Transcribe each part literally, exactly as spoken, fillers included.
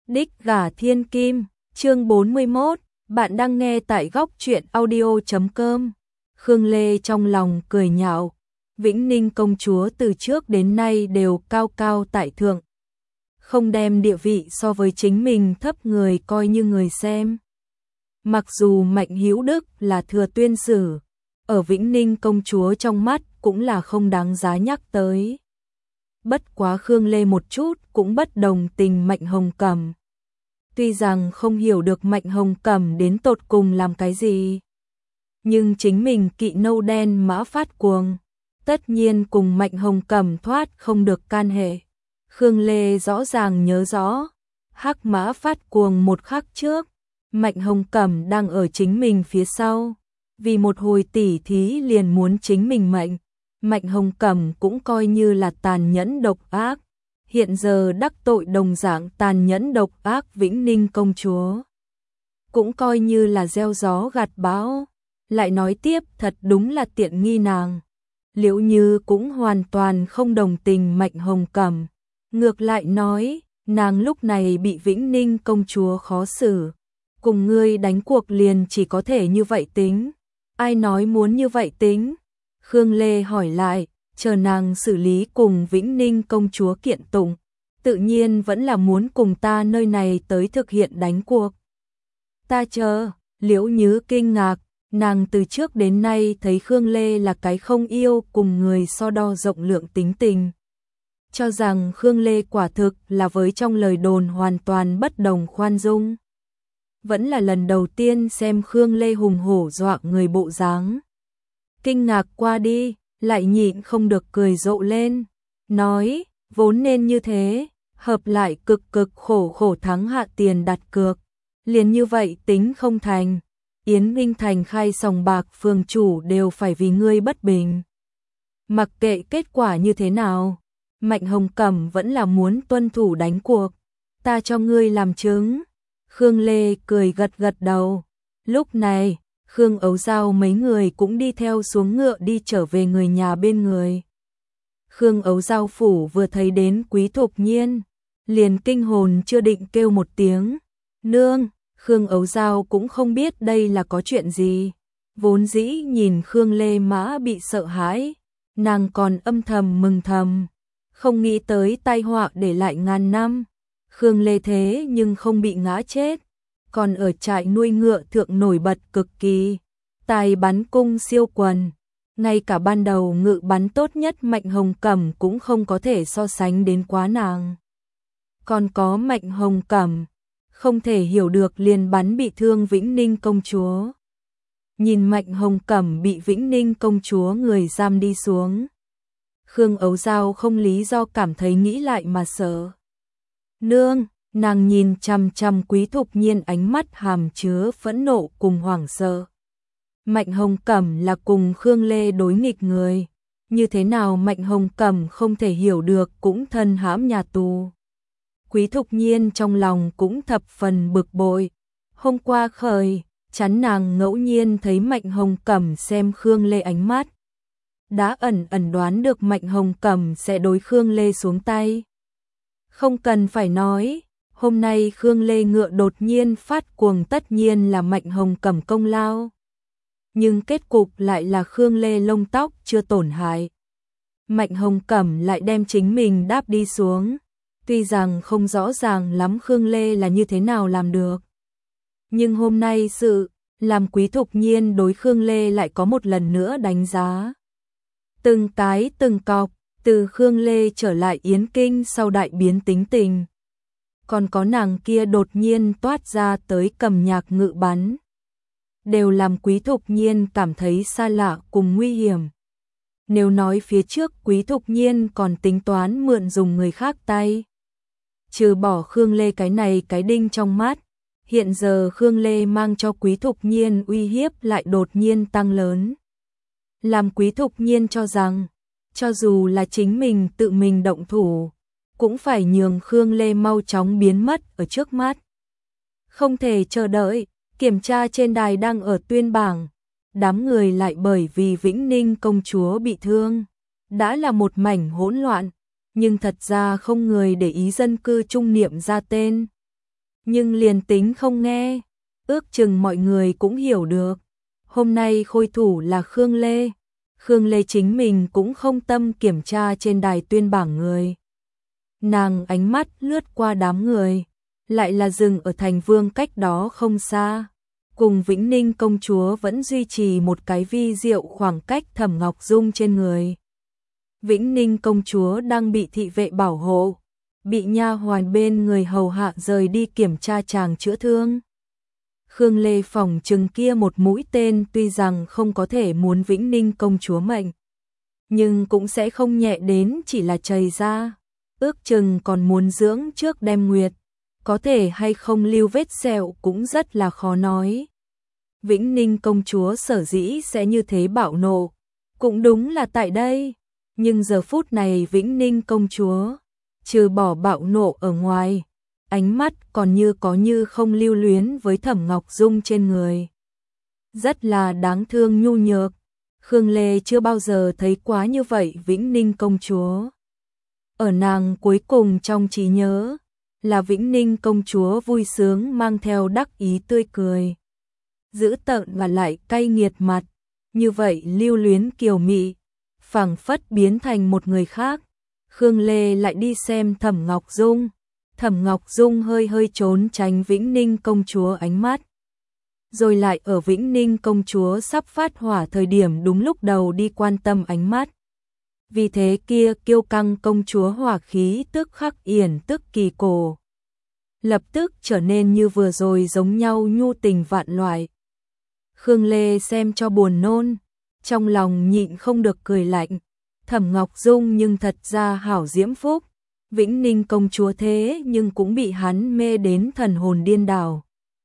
Đích gả thiên kim, chương bốn mươi mốt, bạn đang nghe tại góc truyện audio chấm com. Khương Lê trong lòng cười nhạo, Vĩnh Ninh công chúa từ trước đến nay đều cao cao tại thượng, không đem địa vị so với chính mình thấp người coi như người xem. Mặc dù Mạnh Hữu Đức là thừa tuyên sử, ở Vĩnh Ninh công chúa trong mắt cũng là không đáng giá nhắc tới. Bất quá Khương Lê một chút cũng bất đồng tình Mạnh Hồng Cẩm. Tuy rằng không hiểu được Mạnh Hồng Cẩm đến tột cùng làm cái gì, nhưng chính mình kỵ nâu đen mã phát cuồng, tất nhiên cùng Mạnh Hồng Cẩm thoát không được can hệ. Khương Lê rõ ràng nhớ rõ, hắc mã phát cuồng một khắc trước, Mạnh Hồng Cẩm đang ở chính mình phía sau, vì một hồi tỉ thí liền muốn chính mình mệnh. Mạnh Hồng Cẩm cũng coi như là tàn nhẫn độc ác, hiện giờ đắc tội đồng dạng tàn nhẫn độc ác Vĩnh Ninh công chúa, cũng coi như là gieo gió gặt bão. Lại nói tiếp, thật đúng là tiện nghi nàng. Liễu Như cũng hoàn toàn không đồng tình Mạnh Hồng Cẩm, ngược lại nói, nàng lúc này bị Vĩnh Ninh công chúa khó xử, cùng ngươi đánh cuộc liền chỉ có thể như vậy tính. Ai nói muốn như vậy tính? Khương Lê hỏi lại, chờ nàng xử lý cùng Vĩnh Ninh công chúa kiện tụng, tự nhiên vẫn là muốn cùng ta nơi này tới thực hiện đánh cuộc. Ta chờ. Liễu Như kinh ngạc, nàng từ trước đến nay thấy Khương Lê là cái không yêu cùng người so đo rộng lượng tính tình, cho rằng Khương Lê quả thực là với trong lời đồn hoàn toàn bất đồng khoan dung. Vẫn là lần đầu tiên xem Khương Lê hùng hổ dọa người bộ dáng. Kinh ngạc qua đi, lại nhịn không được cười rộ lên, nói, vốn nên như thế, hợp lại cực cực khổ khổ thắng hạ tiền đặt cược, liền như vậy tính không thành. Yến Ninh Thành khai sòng bạc phường chủ đều phải vì ngươi bất bình. Mặc kệ kết quả như thế nào, Mạnh Hồng Cẩm vẫn là muốn tuân thủ đánh cuộc, ta cho ngươi làm chứng. Khương Lê cười gật gật đầu. Lúc này, Khương Ấu Giao mấy người cũng đi theo xuống ngựa đi trở về người nhà bên người. Khương Ấu Giao phủ vừa thấy đến Quý Thục Nhiên, liền kinh hồn chưa định kêu một tiếng, nương. Khương Ấu Giao cũng không biết đây là có chuyện gì, vốn dĩ nhìn Khương Lê Mã bị sợ hãi, nàng còn âm thầm mừng thầm, không nghĩ tới tai họa để lại ngàn năm. Khương Lê thế nhưng không bị ngã chết, còn ở trại nuôi ngựa thượng nổi bật cực kỳ, tài bắn cung siêu quần, ngay cả ban đầu ngự bắn tốt nhất Mạnh Hồng Cẩm cũng không có thể so sánh đến quá nàng. Còn có Mạnh Hồng Cẩm, không thể hiểu được liền bắn bị thương Vĩnh Ninh công chúa. Nhìn Mạnh Hồng Cẩm bị Vĩnh Ninh công chúa người giam đi xuống, Khương Ấu Giao không lý do cảm thấy nghĩ lại mà sợ. Nương, nàng nhìn chằm chằm Quý Thục Nhiên ánh mắt hàm chứa phẫn nộ cùng hoảng sợ. Mạnh Hồng Cẩm là cùng Khương Lê đối nghịch người, như thế nào Mạnh Hồng Cẩm không thể hiểu được cũng thân hãm nhà tù. Quý Thục Nhiên trong lòng cũng thập phần bực bội. Hôm qua khởi, chắn nàng ngẫu nhiên thấy Mạnh Hồng Cẩm xem Khương Lê ánh mắt, đã ẩn ẩn đoán được Mạnh Hồng Cẩm sẽ đối Khương Lê xuống tay. Không cần phải nói, hôm nay Khương Lê ngựa đột nhiên phát cuồng tất nhiên là Mạnh Hồng Cẩm công lao. Nhưng kết cục lại là Khương Lê lông tóc chưa tổn hại, Mạnh Hồng Cẩm lại đem chính mình đáp đi xuống. Tuy rằng không rõ ràng lắm Khương Lê là như thế nào làm được, nhưng hôm nay sự làm Quý Thục Nhiên đối Khương Lê lại có một lần nữa đánh giá. Từng cái từng cọc, từ Khương Lê trở lại Yến Kinh sau đại biến tính tình, còn có nàng kia đột nhiên toát ra tới cầm nhạc ngự bắn, đều làm Quý Thục Nhiên cảm thấy xa lạ cùng nguy hiểm. Nếu nói phía trước Quý Thục Nhiên còn tính toán mượn dùng người khác tay, trừ bỏ Khương Lê cái này cái đinh trong mắt, hiện giờ Khương Lê mang cho Quý Thục Nhiên uy hiếp lại đột nhiên tăng lớn, làm Quý Thục Nhiên cho rằng, cho dù là chính mình tự mình động thủ, cũng phải nhường Khương Lê mau chóng biến mất ở trước mắt. Không thể chờ đợi, kiểm tra trên đài đang ở tuyên bảng, đám người lại bởi vì Vĩnh Ninh công chúa bị thương, đã là một mảnh hỗn loạn, nhưng thật ra không người để ý dân cư trung niệm ra tên. Nhưng liền tính không nghe, ước chừng mọi người cũng hiểu được. Hôm nay khôi thủ là Khương Lê. Khương Lê chính mình cũng không tâm kiểm tra trên đài tuyên bảng người. Nàng ánh mắt lướt qua đám người, lại là dừng ở Thành Vương cách đó không xa. Cùng Vĩnh Ninh công chúa vẫn duy trì một cái vi diệu khoảng cách Thẩm Ngọc Dung trên người. Vĩnh Ninh công chúa đang bị thị vệ bảo hộ, bị nha hoàn bên người hầu hạ rời đi kiểm tra chàng chữa thương. Khương Lê phòng chừng kia một mũi tên tuy rằng không có thể muốn Vĩnh Ninh công chúa mệnh, nhưng cũng sẽ không nhẹ đến chỉ là chày ra, ước chừng còn muốn dưỡng trước đem nguyệt, có thể hay không lưu vết sẹo cũng rất là khó nói. Vĩnh Ninh công chúa sở dĩ sẽ như thế bạo nộ, cũng đúng là tại đây, nhưng giờ phút này Vĩnh Ninh công chúa, trừ bỏ bạo nộ ở ngoài, ánh mắt còn như có như không lưu luyến với Thẩm Ngọc Dung trên người. Rất là đáng thương nhu nhược, Khương Lê chưa bao giờ thấy quá như vậy Vĩnh Ninh công chúa. Ở nàng cuối cùng trong trí nhớ, là Vĩnh Ninh công chúa vui sướng mang theo đắc ý tươi cười. Dữ tợn và lại cay nghiệt mặt, như vậy lưu luyến kiều mị, phảng phất biến thành một người khác. Khương Lê lại đi xem Thẩm Ngọc Dung. Thẩm Ngọc Dung hơi hơi trốn tránh Vĩnh Ninh công chúa ánh mắt. Rồi lại ở Vĩnh Ninh công chúa sắp phát hỏa thời điểm đúng lúc đầu đi quan tâm ánh mắt. Vì thế kia kiêu căng công chúa hỏa khí tức khắc yển tức kỳ cổ. Lập tức trở nên như vừa rồi giống nhau nhu tình vạn loại. Khương Lê xem cho buồn nôn, trong lòng nhịn không được cười lạnh. Thẩm Ngọc Dung nhưng thật ra hảo diễm phúc. Vĩnh Ninh công chúa thế nhưng cũng bị hắn mê đến thần hồn điên đảo.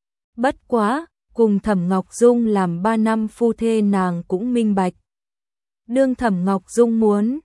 Bất quá, cùng Thẩm Ngọc Dung làm ba năm phu thê nàng cũng minh bạch. Đương Thẩm Ngọc Dung muốn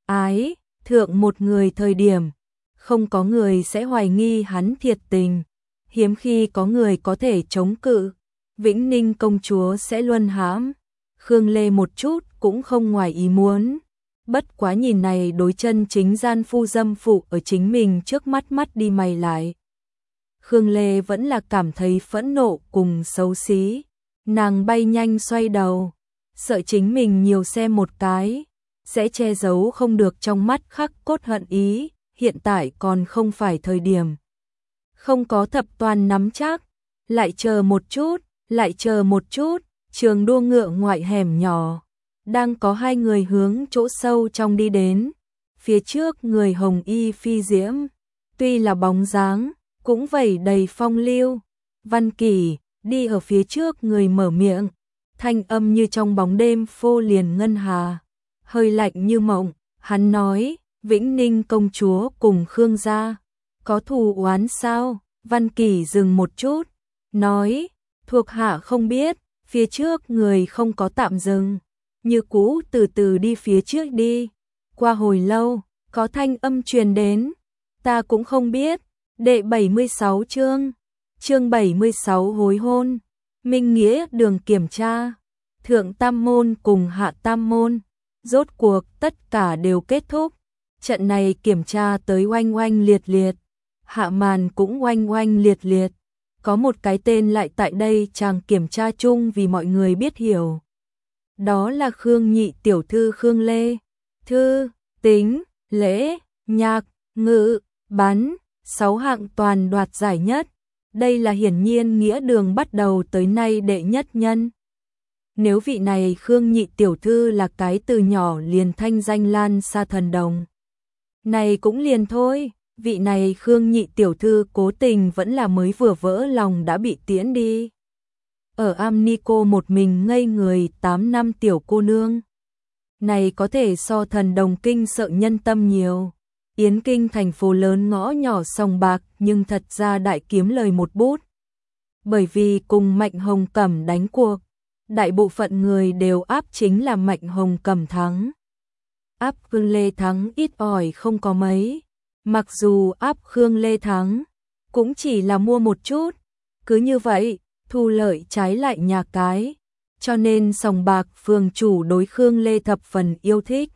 ái thượng một người thời điểm, không có người sẽ hoài nghi hắn thiệt tình, hiếm khi có người có thể chống cự, Vĩnh Ninh công chúa sẽ luân hãm. Khương Lê một chút cũng không ngoài ý muốn. Bất quá nhìn này đối chân chính gian phu dâm phụ ở chính mình trước mắt mắt đi mày lại. Khương Lê vẫn là cảm thấy phẫn nộ cùng xấu xí. Nàng bay nhanh xoay đầu, sợ chính mình nhiều xem một cái, sẽ che giấu không được trong mắt khắc cốt hận ý, hiện tại còn không phải thời điểm. Không có thập toàn nắm chắc, lại chờ một chút, lại chờ một chút, trường đua ngựa ngoại hẻm nhỏ. Đang có hai người hướng chỗ sâu trong đi đến, phía trước người hồng y phi diễm, tuy là bóng dáng, cũng vẩy đầy phong lưu. Văn Kỳ đi ở phía trước người mở miệng, thanh âm như trong bóng đêm phô liền ngân hà, hơi lạnh như mộng. Hắn nói, Vĩnh Ninh công chúa cùng Khương gia có thù oán sao? Văn Kỳ dừng một chút, nói, thuộc hạ không biết. Phía trước người không có tạm dừng, như cũ từ từ đi phía trước đi. Qua hồi lâu, có thanh âm truyền đến, ta cũng không biết. Đệ bảy mươi sáu chương, chương bảy mươi sáu hối hôn. Minh nghĩa đường kiểm tra, thượng tam môn cùng hạ tam môn, rốt cuộc tất cả đều kết thúc. Trận này kiểm tra tới oanh oanh liệt liệt, hạ màn cũng oanh oanh liệt liệt. Có một cái tên lại tại đây chàng kiểm tra chung vì mọi người biết hiểu. Đó là Khương nhị tiểu thư Khương Lê. Thư, tính, lễ, nhạc, ngữ, bắn, sáu hạng toàn đoạt giải nhất. Đây là hiển nhiên nghĩa đường bắt đầu tới nay đệ nhất nhân. Nếu vị này Khương nhị tiểu thư là cái từ nhỏ liền thanh danh lan xa thần đồng, này cũng liền thôi. Vị này Khương nhị tiểu thư cố tình vẫn là mới vừa vỡ lòng đã bị tiễn đi. Ở Am Ni cô một mình ngây người tám năm tiểu cô nương. Này có thể so thần đồng kinh sợ nhân tâm nhiều. Yến Kinh thành phố lớn ngõ nhỏ sòng bạc nhưng thật ra đại kiếm lời một bút. Bởi vì cùng Mạnh Hồng Cẩm đánh cuộc, đại bộ phận người đều áp chính là Mạnh Hồng Cẩm thắng. Áp Khương Lê thắng ít ỏi không có mấy. Mặc dù áp Khương Lê thắng, cũng chỉ là mua một chút. Cứ như vậy, thu lợi trái lại nhà cái. Cho nên sòng bạc phường chủ đối Khương Lê thập phần yêu thích.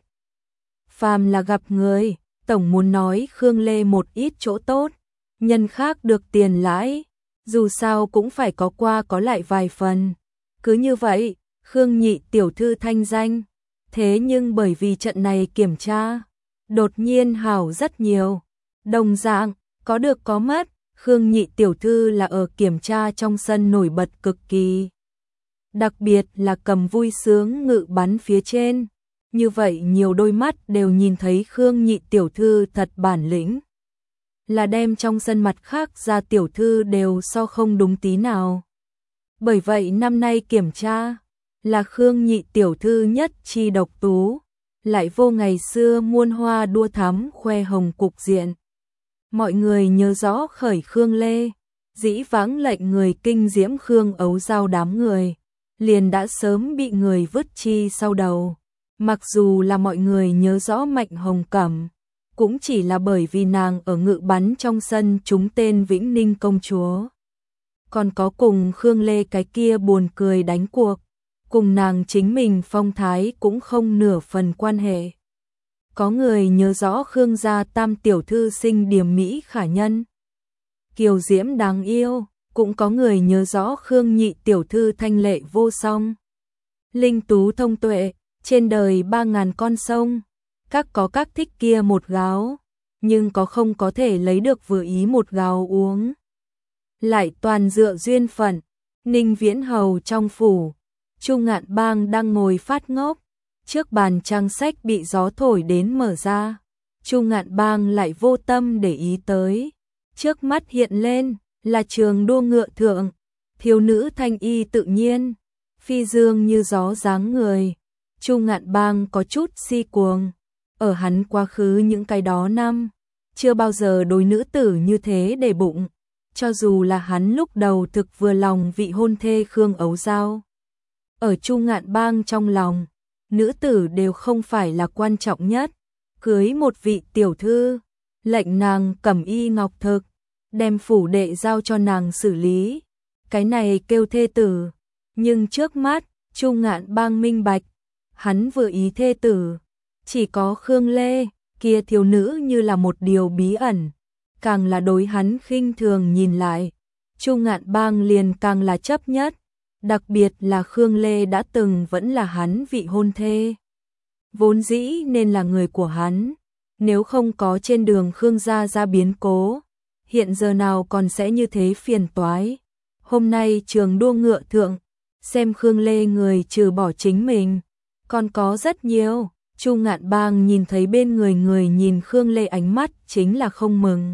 Phàm là gặp người, tổng muốn nói Khương Lê một ít chỗ tốt. Nhân khác được tiền lãi, dù sao cũng phải có qua có lại vài phần. Cứ như vậy, Khương nhị tiểu thư thanh danh. Thế nhưng bởi vì trận này kiểm tra, đột nhiên hảo rất nhiều. Đồng dạng, có được có mất, Khương nhị tiểu thư là ở kiểm tra trong sân nổi bật cực kỳ. Đặc biệt là cầm vui sướng ngự bắn phía trên. Như vậy nhiều đôi mắt đều nhìn thấy Khương nhị tiểu thư thật bản lĩnh. Là đem trong sân mặt khác ra tiểu thư đều so không đúng tí nào. Bởi vậy năm nay kiểm tra, là Khương nhị tiểu thư nhất chi độc tú, lại vô ngày xưa muôn hoa đua thắm khoe hồng cục diện. Mọi người nhớ rõ khởi Khương Lê, dĩ vãng lệnh người kinh diễm Khương Ấu Giao đám người, liền đã sớm bị người vứt chi sau đầu. Mặc dù là mọi người nhớ rõ Mạnh Hồng Cẩm, cũng chỉ là bởi vì nàng ở ngự bắn trong sân trúng tên Vĩnh Ninh công chúa. Còn có cùng Khương Lê cái kia buồn cười đánh cuộc, cùng nàng chính mình phong thái cũng không nửa phần quan hệ. Có người nhớ rõ Khương gia tam tiểu thư xinh điềm mỹ khả nhân, kiều diễm đáng yêu, cũng có người nhớ rõ Khương nhị tiểu thư thanh lệ vô song, linh tú thông tuệ, trên đời ba ngàn con sông, các có các thích kia một gáo, nhưng có không có thể lấy được vừa ý một gáo uống. Lại toàn dựa duyên phận. Ninh Viễn Hầu trong phủ, Chu Ngạn Bang đang ngồi phát ngốc, trước bàn trang sách bị gió thổi đến mở ra. Chu Ngạn Bang lại vô tâm để ý tới. Trước mắt hiện lên là trường đua ngựa thượng, thiếu nữ thanh y tự nhiên, phi dương như gió dáng người. Chu Ngạn Bang có chút si cuồng, ở hắn quá khứ những cái đó năm, chưa bao giờ đối nữ tử như thế để bụng. Cho dù là hắn lúc đầu thực vừa lòng vị hôn thê Khương Ấu Giao, ở Chu Ngạn Bang trong lòng, nữ tử đều không phải là quan trọng nhất. Cưới một vị tiểu thư, lệnh nàng cẩm y ngọc thực, đem phủ đệ giao cho nàng xử lý, cái này kêu thê tử. Nhưng trước mắt, Chu Ngạn Bang minh bạch, hắn vừa ý thê tử, chỉ có Khương Lê, kia thiếu nữ như là một điều bí ẩn. Càng là đối hắn khinh thường nhìn lại, Chu Ngạn Bang liền càng là chấp nhất, đặc biệt là Khương Lê đã từng vẫn là hắn vị hôn thê. Vốn dĩ nên là người của hắn, nếu không có trên đường Khương gia ra biến cố, hiện giờ nào còn sẽ như thế phiền toái. Hôm nay trường đua ngựa thượng, xem Khương Lê người trừ bỏ chính mình, còn có rất nhiều. Chu Ngạn Bang nhìn thấy bên người người nhìn Khương Lê ánh mắt chính là không mừng.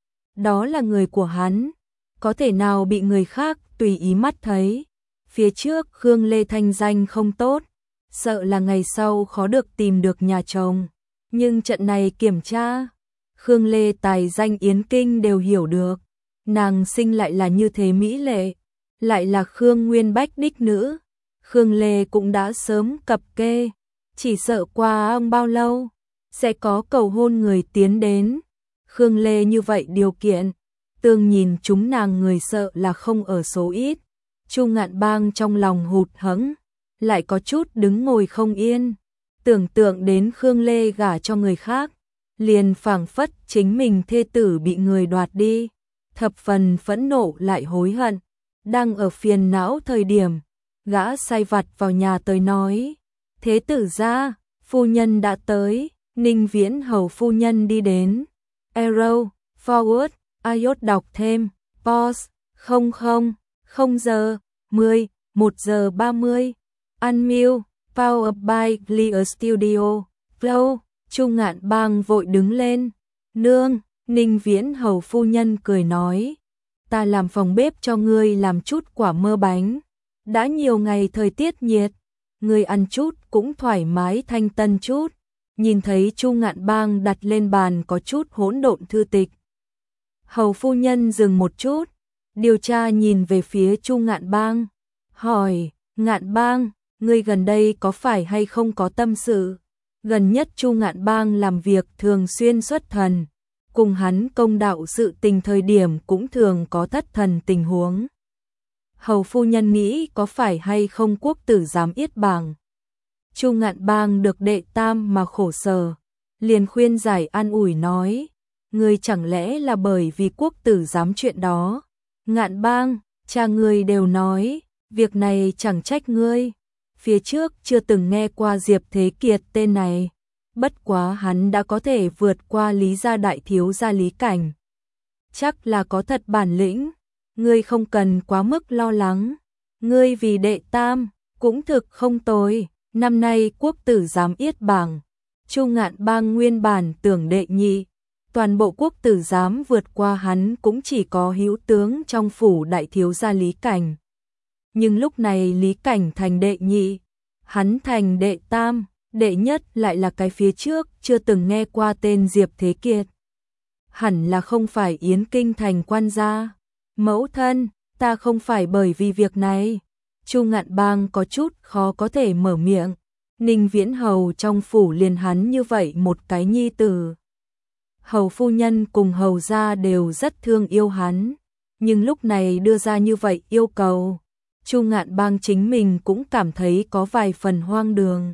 Đó là người của hắn, có thể nào bị người khác tùy ý mắt thấy. Phía trước Khương Lê thanh danh không tốt, sợ là ngày sau khó được tìm được nhà chồng. Nhưng trận này kiểm tra, Khương Lê tài danh yến kinh đều hiểu được. Nàng sinh lại là như thế mỹ lệ, lại là Khương Nguyên Bách đích nữ. Khương Lê cũng đã sớm cập kê, chỉ sợ qua ông bao lâu, sẽ có cầu hôn người tiến đến. Khương Lê như vậy điều kiện, tương nhìn chúng nàng người sợ là không ở số ít. Chu Ngạn Bang trong lòng hụt hẫng, lại có chút đứng ngồi không yên. Tưởng tượng đến Khương Lê gả cho người khác, liền phảng phất chính mình thê tử bị người đoạt đi, thập phần phẫn nộ lại hối hận. Đang ở phiền não thời điểm, gã sai vặt vào nhà tới nói, thế tử gia, phu nhân đã tới. Ninh Viễn Hầu phu nhân đi đến. Arrow, forward, iốt đọc thêm, pause, không không, không giờ, mười, một giờ ba mươi, unmute, power by Clear Studio, flow. Chu Ngạn Bang vội đứng lên, nương. Ninh Viễn Hầu phu nhân cười nói, ta làm phòng bếp cho ngươi làm chút quả mơ bánh, đã nhiều ngày thời tiết nhiệt, ngươi ăn chút cũng thoải mái thanh tân chút. Nhìn thấy Chu Ngạn Bang đặt lên bàn có chút hỗn độn thư tịch, hầu phu nhân dừng một chút, điều tra nhìn về phía Chu Ngạn Bang, hỏi, Ngạn Bang, ngươi gần đây có phải hay không có tâm sự? Gần nhất Chu Ngạn Bang làm việc thường xuyên xuất thần, cùng hắn công đạo sự tình thời điểm cũng thường có thất thần tình huống. Hầu phu nhân nghĩ có phải hay không quốc tử giám yết bảng. Chu Ngạn Bang được đệ tam mà khổ sở, liền khuyên giải an ủi nói, ngươi chẳng lẽ là bởi vì quốc tử giám chuyện đó, Ngạn Bang, cha ngươi đều nói, việc này chẳng trách ngươi. Phía trước chưa từng nghe qua Diệp Thế Kiệt tên này. Bất quá hắn đã có thể vượt qua Lý gia đại thiếu gia Lý Cảnh. Chắc là có thật bản lĩnh, ngươi không cần quá mức lo lắng. Ngươi vì đệ tam, cũng thực không tồi. Năm nay quốc tử giám yết bảng, Chu Ngạn Bang nguyên bản tưởng đệ nhị. Toàn bộ quốc tử giám vượt qua hắn cũng chỉ có hữu tướng trong phủ đại thiếu gia Lý Cảnh. Nhưng lúc này Lý Cảnh thành đệ nhị, hắn thành đệ tam, đệ nhất lại là cái phía trước chưa từng nghe qua tên Diệp Thế Kiệt. Hẳn là không phải Yến Kinh thành quan gia. Mẫu thân, ta không phải bởi vì việc này. Chu Ngạn Bang có chút khó có thể mở miệng. Ninh Viễn Hầu trong phủ liền hắn như vậy một cái nhi tử. Hầu phu nhân cùng hầu gia đều rất thương yêu hắn, nhưng lúc này đưa ra như vậy yêu cầu, Chu Ngạn Bang chính mình cũng cảm thấy có vài phần hoang đường.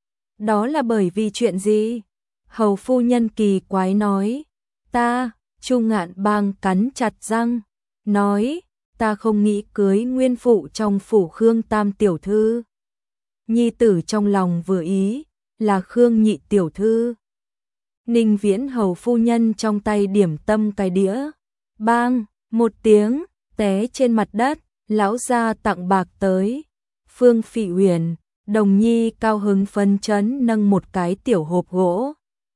Đó là bởi vì chuyện gì? Hầu phu nhân kỳ quái nói. Ta, Chu Ngạn Bang cắn chặt răng, nói, ta không nghĩ cưới nguyên phụ trong phủ Khương Tam tiểu thư. Nhi tử trong lòng vừa ý, là Khương Nhị tiểu thư. Ninh Viễn Hầu phu nhân trong tay điểm tâm cái đĩa, bang, một tiếng, té trên mặt đất, lão gia tặng bạc tới. Phương Phỉ Uyển, Đồng Nhi cao hứng phấn chấn nâng một cái tiểu hộp gỗ.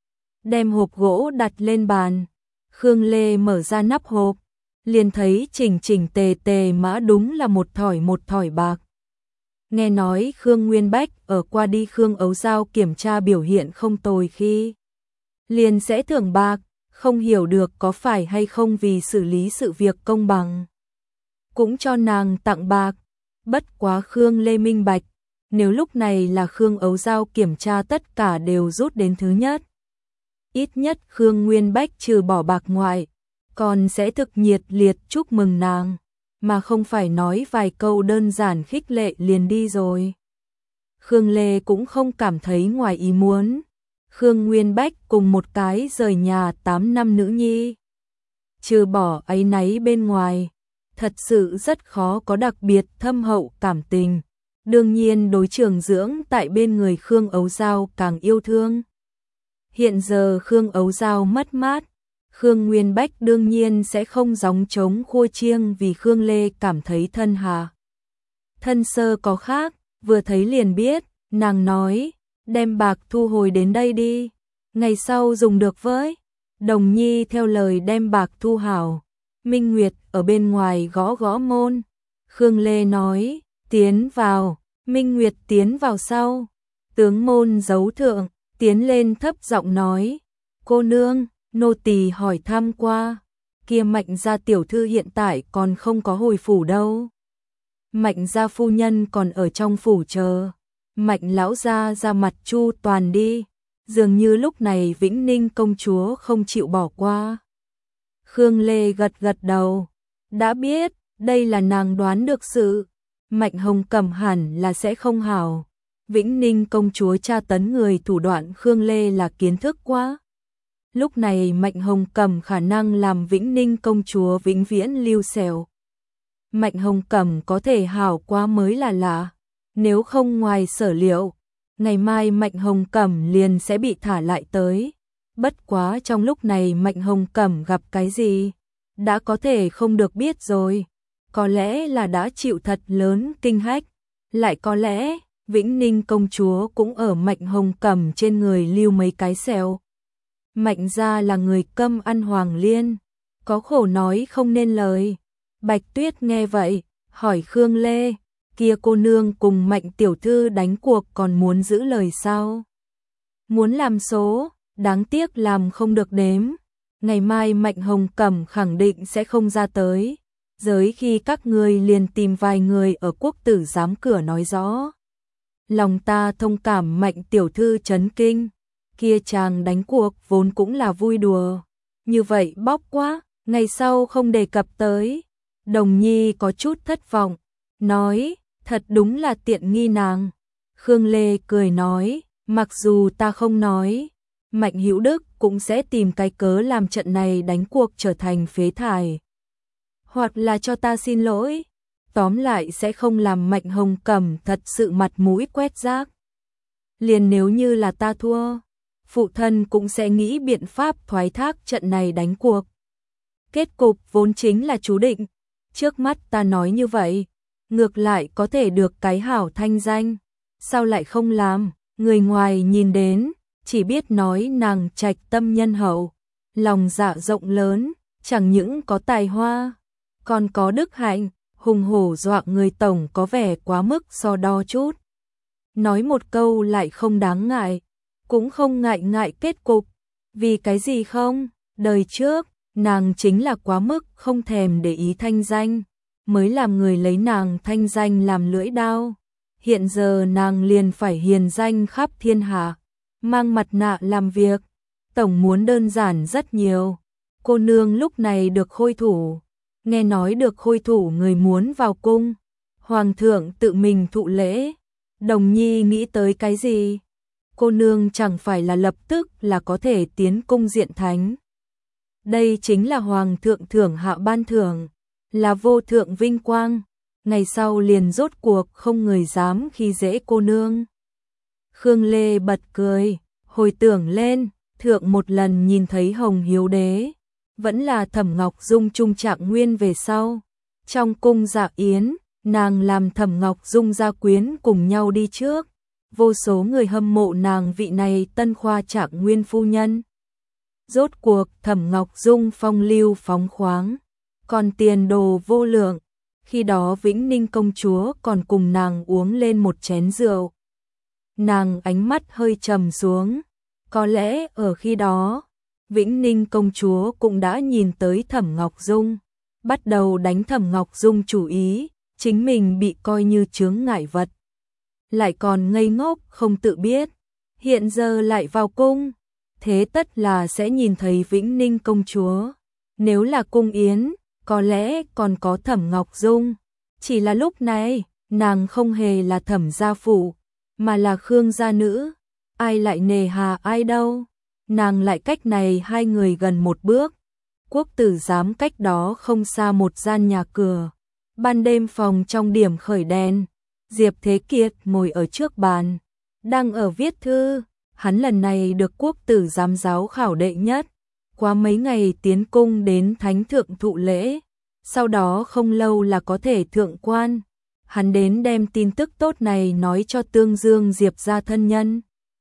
Đem hộp gỗ đặt lên bàn, Khương Lê mở ra nắp hộp, liền thấy chỉnh chỉnh tề tề mã đúng là một thỏi một thỏi bạc. Nghe nói Khương Nguyên Bách ở qua đi Khương Ấu Giao kiểm tra biểu hiện không tồi khi liền sẽ thưởng bạc, không hiểu được có phải hay không vì xử lý sự việc công bằng. Cũng cho nàng tặng bạc, bất quá Khương Lê minh bạch, nếu lúc này là Khương Ấu Giao kiểm tra tất cả đều rút đến thứ nhất. Ít nhất Khương Nguyên Bách trừ bỏ bạc ngoại, còn sẽ thực nhiệt liệt chúc mừng nàng, mà không phải nói vài câu đơn giản khích lệ liền đi rồi. Khương Lê cũng không cảm thấy ngoài ý muốn. Khương Nguyên Bách cùng một cái rời nhà tám năm nữ nhi. Trừ bỏ áy náy bên ngoài, thật sự rất khó có đặc biệt thâm hậu cảm tình. Đương nhiên đối trường dưỡng tại bên người Khương Ấu Giao càng yêu thương. Hiện giờ Khương Ấu Giao mất mát, Khương Nguyên Bách đương nhiên sẽ không gióng trống khua chiêng vì Khương Lê cảm thấy thân hà. Thân sơ có khác, vừa thấy liền biết, nàng nói, đem bạc thu hồi đến đây đi, ngày sau dùng được với. Đồng Nhi theo lời đem bạc thu hảo. Minh Nguyệt ở bên ngoài gõ gõ môn. Khương Lê nói, tiến vào. Minh Nguyệt tiến vào sau. Tướng môn giấu thượng, tiến lên thấp giọng nói, cô nương, nô tỳ hỏi thăm qua, kia Mạnh gia tiểu thư hiện tại còn không có hồi phủ đâu. Mạnh gia phu nhân còn ở trong phủ chờ. Mạnh lão gia ra mặt chu toàn đi, dường như lúc này Vĩnh Ninh công chúa không chịu bỏ qua. Khương Lê gật gật đầu, đã biết, đây là nàng đoán được sự. Mạnh Hồng Cẩm hẳn là sẽ không hảo. Vĩnh Ninh công chúa tra tấn người thủ đoạn Khương Lê là kiến thức quá. Lúc này Mạnh Hồng Cẩm khả năng làm Vĩnh Ninh công chúa vĩnh viễn lưu xẻo. Mạnh Hồng Cẩm có thể hảo quá mới là lạ. Nếu không ngoài sở liệu, ngày mai Mạnh Hồng Cẩm liền sẽ bị thả lại tới. Bất quá trong lúc này Mạnh Hồng Cẩm gặp cái gì, đã có thể không được biết rồi. Có lẽ là đã chịu thật lớn kinh hách, lại có lẽ Vĩnh Ninh công chúa cũng ở Mạnh Hồng Cẩm trên người lưu mấy cái sẹo. Mạnh gia là người câm ăn hoàng liên, có khổ nói không nên lời. Bạch Tuyết nghe vậy, hỏi Khương Lê, kia cô nương cùng Mạnh tiểu thư đánh cuộc còn muốn giữ lời sao? Muốn làm số, đáng tiếc làm không được đếm. Ngày mai Mạnh Hồng Cẩm khẳng định sẽ không ra tới. Giới khi các ngươi liền tìm vài người ở quốc tử giám cửa nói rõ. Lòng ta thông cảm Mạnh tiểu thư chấn kinh. Kia chàng đánh cuộc vốn cũng là vui đùa. Như vậy bóc quá, ngày sau không đề cập tới. Đồng Nhi có chút thất vọng, nói, thật đúng là tiện nghi nàng. Khương Lê cười nói, mặc dù ta không nói, Mạnh Hữu Đức cũng sẽ tìm cái cớ làm trận này đánh cuộc trở thành phế thải. hoặc là cho ta xin lỗi. Tóm lại sẽ không làm Mạnh Hồng Cẩm thật sự mặt mũi quét rác. Liền nếu như là ta thua, phụ thân cũng sẽ nghĩ biện pháp thoái thác trận này đánh cuộc. Kết cục vốn chính là chú định, trước mắt ta nói như vậy, ngược lại có thể được cái hảo thanh danh, sao lại không làm, người ngoài nhìn đến, chỉ biết nói nàng trạch tâm nhân hậu, lòng dạ rộng lớn, chẳng những có tài hoa, còn có đức hạnh, hùng hổ dọa người tổng có vẻ quá mức so đo chút. Nói một câu lại không đáng ngại, cũng không ngại ngại kết cục, vì cái gì không, đời trước, nàng chính là quá mức không thèm để ý thanh danh, mới làm người lấy nàng thanh danh làm lưỡi đao. Hiện giờ nàng liền phải hiền danh khắp thiên hạ, mang mặt nạ làm việc, tổng muốn đơn giản rất nhiều. Cô nương lúc này được khôi thủ, nghe nói được khôi thủ người muốn vào cung, hoàng thượng tự mình thụ lễ. Đồng Nhi nghĩ tới cái gì? Cô nương chẳng phải là lập tức là có thể tiến cung diện thánh. Đây chính là hoàng thượng thưởng hạ ban thưởng, là vô thượng vinh quang, ngày sau liền rốt cuộc không người dám khi dễ cô nương. Khương Lê bật cười, hồi tưởng lên, thượng một lần nhìn thấy Hồng Hiếu Đế, vẫn là Thẩm Ngọc Dung trung trạng nguyên về sau. Trong cung dạ yến, nàng làm Thẩm Ngọc Dung gia quyến cùng nhau đi trước, vô số người hâm mộ nàng vị này tân khoa trạng nguyên phu nhân. Rốt cuộc Thẩm Ngọc Dung phong lưu phóng khoáng, còn tiền đồ vô lượng, khi đó Vĩnh Ninh công chúa còn cùng nàng uống lên một chén rượu. Nàng ánh mắt hơi trầm xuống, có lẽ ở khi đó, Vĩnh Ninh công chúa cũng đã nhìn tới Thẩm Ngọc Dung, bắt đầu đánh Thẩm Ngọc Dung chủ ý, chính mình bị coi như chướng ngại vật. Lại còn ngây ngốc không tự biết, hiện giờ lại vào cung, thế tất là sẽ nhìn thấy Vĩnh Ninh công chúa. Nếu là cung yến, có lẽ còn có Thẩm Ngọc Dung, chỉ là lúc này, nàng không hề là Thẩm gia phụ, mà là Khương gia nữ, ai lại nề hà ai đâu, nàng lại cách này hai người gần một bước. Quốc tử giám cách đó không xa một gian nhà cửa, ban đêm phòng trong điểm khởi đèn, Diệp Thế Kiệt ngồi ở trước bàn, đang ở viết thư, hắn lần này được quốc tử giám giáo khảo đệ nhất, qua mấy ngày tiến cung đến thánh thượng thụ lễ, sau đó không lâu là có thể thượng quan. Hắn đến đem tin tức tốt này nói cho Tương Dương Diệp gia thân nhân.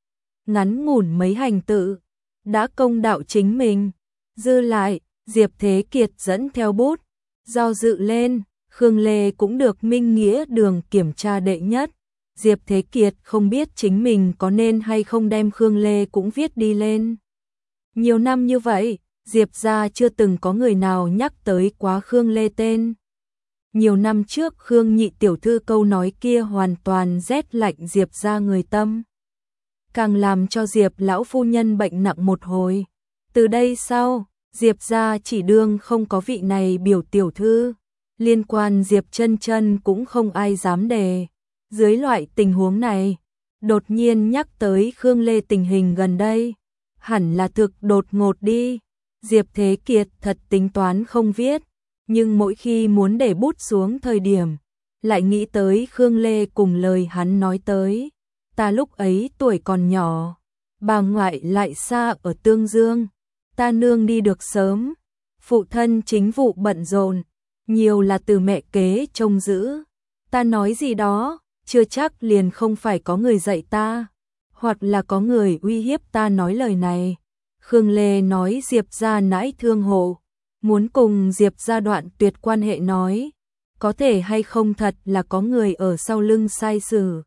Ngắn ngủn mấy hành tự, đã công đạo chính mình, dư lại, Diệp Thế Kiệt dẫn theo bút, do dự lên, Khương Lê cũng được Minh Nghĩa Đường kiểm tra đệ nhất. Diệp Thế Kiệt không biết chính mình có nên hay không đem Khương Lê cũng viết đi lên. Nhiều năm như vậy, Diệp gia chưa từng có người nào nhắc tới quá Khương Lê tên. Nhiều năm trước Khương nhị tiểu thư câu nói kia hoàn toàn rét lạnh Diệp gia người tâm. Càng làm cho Diệp lão phu nhân bệnh nặng một hồi. Từ đây sau, Diệp gia chỉ đương không có vị này biểu tiểu thư. Liên quan Diệp chân chân cũng không ai dám đề. Dưới loại tình huống này, đột nhiên nhắc tới Khương Lê tình hình gần đây. Hẳn là thực đột ngột đi. Diệp Thế Kiệt thật tính toán không viết. Nhưng mỗi khi muốn để bút xuống thời điểm, lại nghĩ tới Khương Lê cùng lời hắn nói tới. Ta lúc ấy tuổi còn nhỏ, bà ngoại lại xa ở Tương Dương, ta nương đi được sớm, phụ thân chính vụ bận rộn, nhiều là từ mẹ kế trông giữ. Ta nói gì đó, chưa chắc liền không phải có người dạy ta, hoặc là có người uy hiếp ta nói lời này. Khương Lê nói Diệp gia nãi thương hộ, muốn cùng Diệp gia đoạn tuyệt quan hệ nói, có thể hay không thật là có người ở sau lưng sai sử.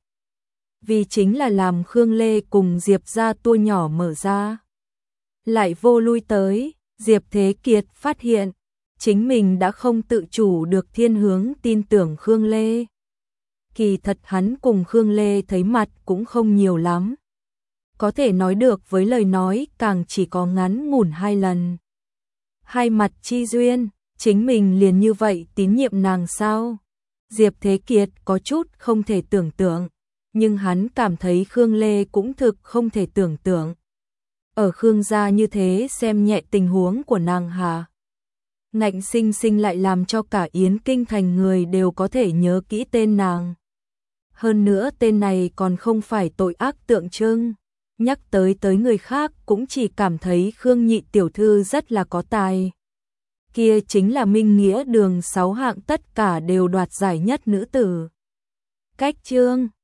Vì chính là làm Khương Lê cùng Diệp gia tua nhỏ mở ra. Lại vô lui tới, Diệp Thế Kiệt phát hiện, chính mình đã không tự chủ được thiên hướng tin tưởng Khương Lê. Kỳ thật hắn cùng Khương Lê thấy mặt cũng không nhiều lắm. Có thể nói được với lời nói càng chỉ có ngắn ngủn hai lần. Hai mặt chi duyên, chính mình liền như vậy tín nhiệm nàng sao? Diệp Thế Kiệt có chút không thể tưởng tượng, nhưng hắn cảm thấy Khương Lê cũng thực không thể tưởng tượng. Ở Khương gia như thế xem nhẹ tình huống của nàng hả? ngạnh sinh sinh lại làm cho cả Yến Kinh thành người đều có thể nhớ kỹ tên nàng. Hơn nữa tên này còn không phải tội ác tượng trưng, nhắc tới tới người khác cũng chỉ cảm thấy Khương Nhị tiểu thư rất là có tài. Kia chính là minh nghĩa đường sáu hạng tất cả đều đoạt giải nhất nữ tử. Cách chương